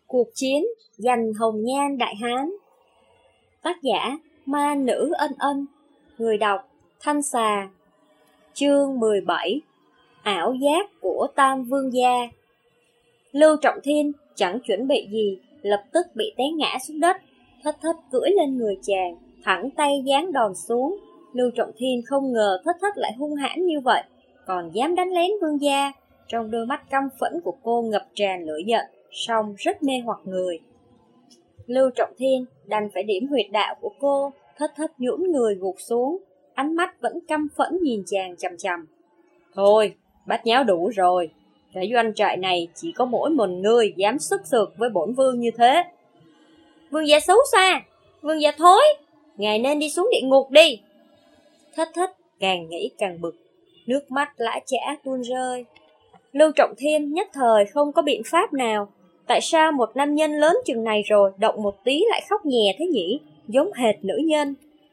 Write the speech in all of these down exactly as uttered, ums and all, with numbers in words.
Cuộc chiến giành hồng nhan Đại Hán. Tác giả Ma Nữ Ân Ân. Người đọc Thanh Xà. Chương mười bảy. Ảo giác của Tam Vương gia. Lưu Trọng Thiên chẳng chuẩn bị gì, lập tức bị té ngã xuống đất. Thất Thất cưỡi lên người chàng, thẳng tay giáng đòn xuống. Lưu Trọng Thiên không ngờ Thất Thất lại hung hãn như vậy, còn dám đánh lén vương gia. Trong đôi mắt căm phẫn của cô ngập tràn lửa giận, song rất mê hoặc người. Lưu Trọng Thiên đành phải điểm huyệt đạo của cô. Thất Thất nhũn người gục xuống, ánh mắt vẫn căm phẫn nhìn chàng chằm chằm. Thôi, bát nháo đủ rồi. Cái doanh trại này chỉ có mỗi một người dám sức sược với bổn vương như thế. Vương gia xấu xa, vương gia thối, ngài nên đi xuống địa ngục đi. Thất Thất càng nghĩ càng bực, nước mắt lã chã tuôn rơi. Lưu Trọng Thiên nhất thời không có biện pháp nào. Tại sao một nam nhân lớn chừng này rồi, động một tí lại khóc nhè thế nhỉ, giống hệt nữ nhân.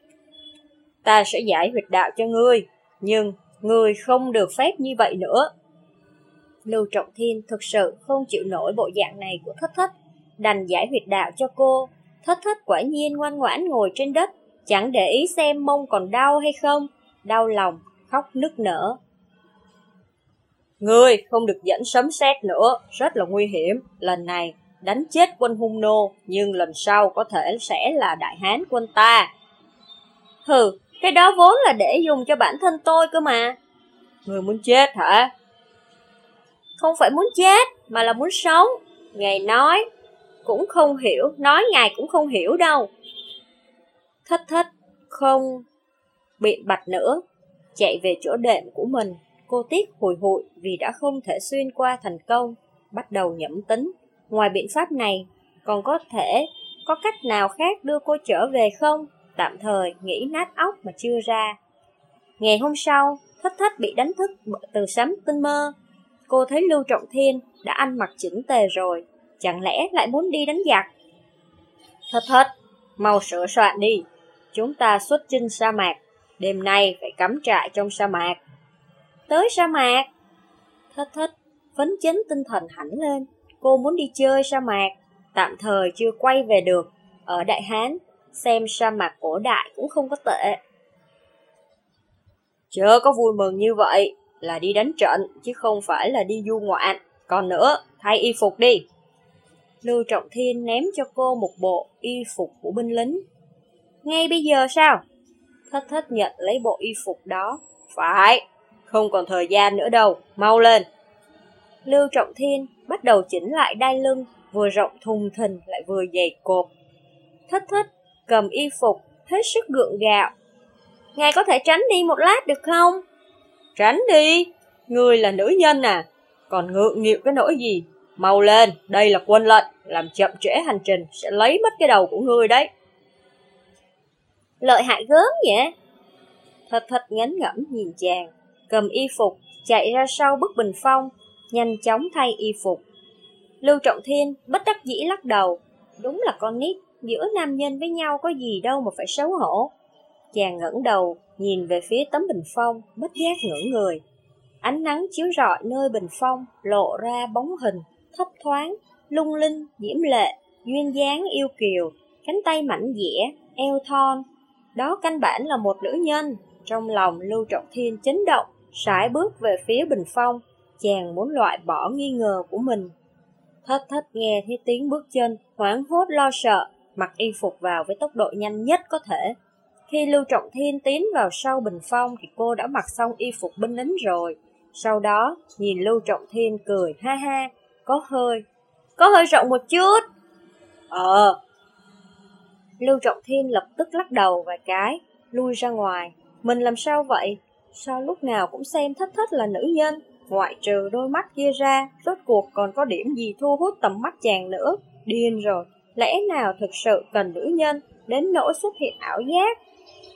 Ta sẽ giải huyệt đạo cho ngươi, nhưng ngươi không được phép như vậy nữa. Lưu Trọng Thiên thực sự không chịu nổi bộ dạng này của Thất Thất, đành giải huyệt đạo cho cô. Thất Thất quả nhiên ngoan ngoãn ngồi trên đất, chẳng để ý xem mông còn đau hay không, đau lòng, khóc nức nở. Ngươi không được dẫn sấm sét nữa, rất là nguy hiểm. Lần này đánh chết quân hung nô, nhưng lần sau có thể sẽ là Đại Hán quân ta. Hừ, cái đó vốn là để dùng cho bản thân tôi cơ mà. Ngươi muốn chết hả? Không phải muốn chết, mà là muốn sống. Ngài nói cũng không hiểu, nói ngài cũng không hiểu đâu. Thất Thất không biện bạch nữa, chạy về chỗ đệm của mình. Cô tiếc hùi hụi vì đã không thể xuyên qua thành công, bắt đầu nhẩm tính. Ngoài biện pháp này, còn có thể có cách nào khác đưa cô trở về không? Tạm thời nghĩ nát óc mà chưa ra. Ngày hôm sau, Thất Thất bị đánh thức từ sấm tinh mơ. Cô thấy Lưu Trọng Thiên đã ăn mặc chỉnh tề rồi, chẳng lẽ lại muốn đi đánh giặc? Thất Thất, mau sửa soạn đi. Chúng ta xuất chinh sa mạc, đêm nay phải cắm trại trong sa mạc. Tới sa mạc? Thất Thất phấn chấn tinh thần hẳn lên. Cô muốn đi chơi sa mạc, tạm thời chưa quay về được. Ở Đại Hán, xem sa mạc cổ đại cũng không có tệ. Chớ có vui mừng như vậy, là đi đánh trận, chứ không phải là đi du ngoạn. Còn nữa, thay y phục đi. Lưu Trọng Thiên ném cho cô một bộ y phục của binh lính. Ngay bây giờ sao? Thất Thất nhận lấy bộ y phục đó. Phải, không còn thời gian nữa đâu, mau lên. Lưu Trọng Thiên bắt đầu chỉnh lại đai lưng, vừa rộng thùng thình lại vừa dày cộp. Thất Thất cầm y phục, hết sức gượng gạo. Ngài có thể tránh đi một lát được không? Tránh đi, ngươi là nữ nhân à, còn ngượng nghịu cái nỗi gì? Mau lên, đây là quân lệnh, làm chậm trễ hành trình sẽ lấy mất cái đầu của ngươi đấy. Lợi hại gớm vậy. Thất Thất ngán ngẩm nhìn chàng, cầm y phục, chạy ra sau bức bình phong, nhanh chóng thay y phục. Lưu Trọng Thiên bất đắc dĩ lắc đầu, đúng là con nít, giữa nam nhân với nhau có gì đâu mà phải xấu hổ. Chàng ngẩng đầu, nhìn về phía tấm bình phong, bất giác ngẩng người. Ánh nắng chiếu rọi nơi bình phong, lộ ra bóng hình, thấp thoáng, lung linh, diễm lệ, duyên dáng yêu kiều, cánh tay mảnh dẻ, eo thon. Đó căn bản là một nữ nhân. Trong lòng Lưu Trọng Thiên chấn động, sải bước về phía bình phong. Chàng muốn loại bỏ nghi ngờ của mình. Thất Thất nghe thấy tiếng bước chân, hoảng hốt lo sợ, mặc y phục vào với tốc độ nhanh nhất có thể. Khi Lưu Trọng Thiên tiến vào sau bình phong thì cô đã mặc xong y phục binh lính rồi. Sau đó nhìn Lưu Trọng Thiên cười ha ha, có hơi, có hơi rộng một chút. Ờ. Lưu Trọng Thiên lập tức lắc đầu vài cái, lui ra ngoài. Mình làm sao vậy? Sao lúc nào cũng xem Thất Thất là nữ nhân? Ngoại trừ đôi mắt kia ra, rốt cuộc còn có điểm gì thu hút tầm mắt chàng nữa? Điên rồi, lẽ nào thực sự cần nữ nhân đến nỗi xuất hiện ảo giác?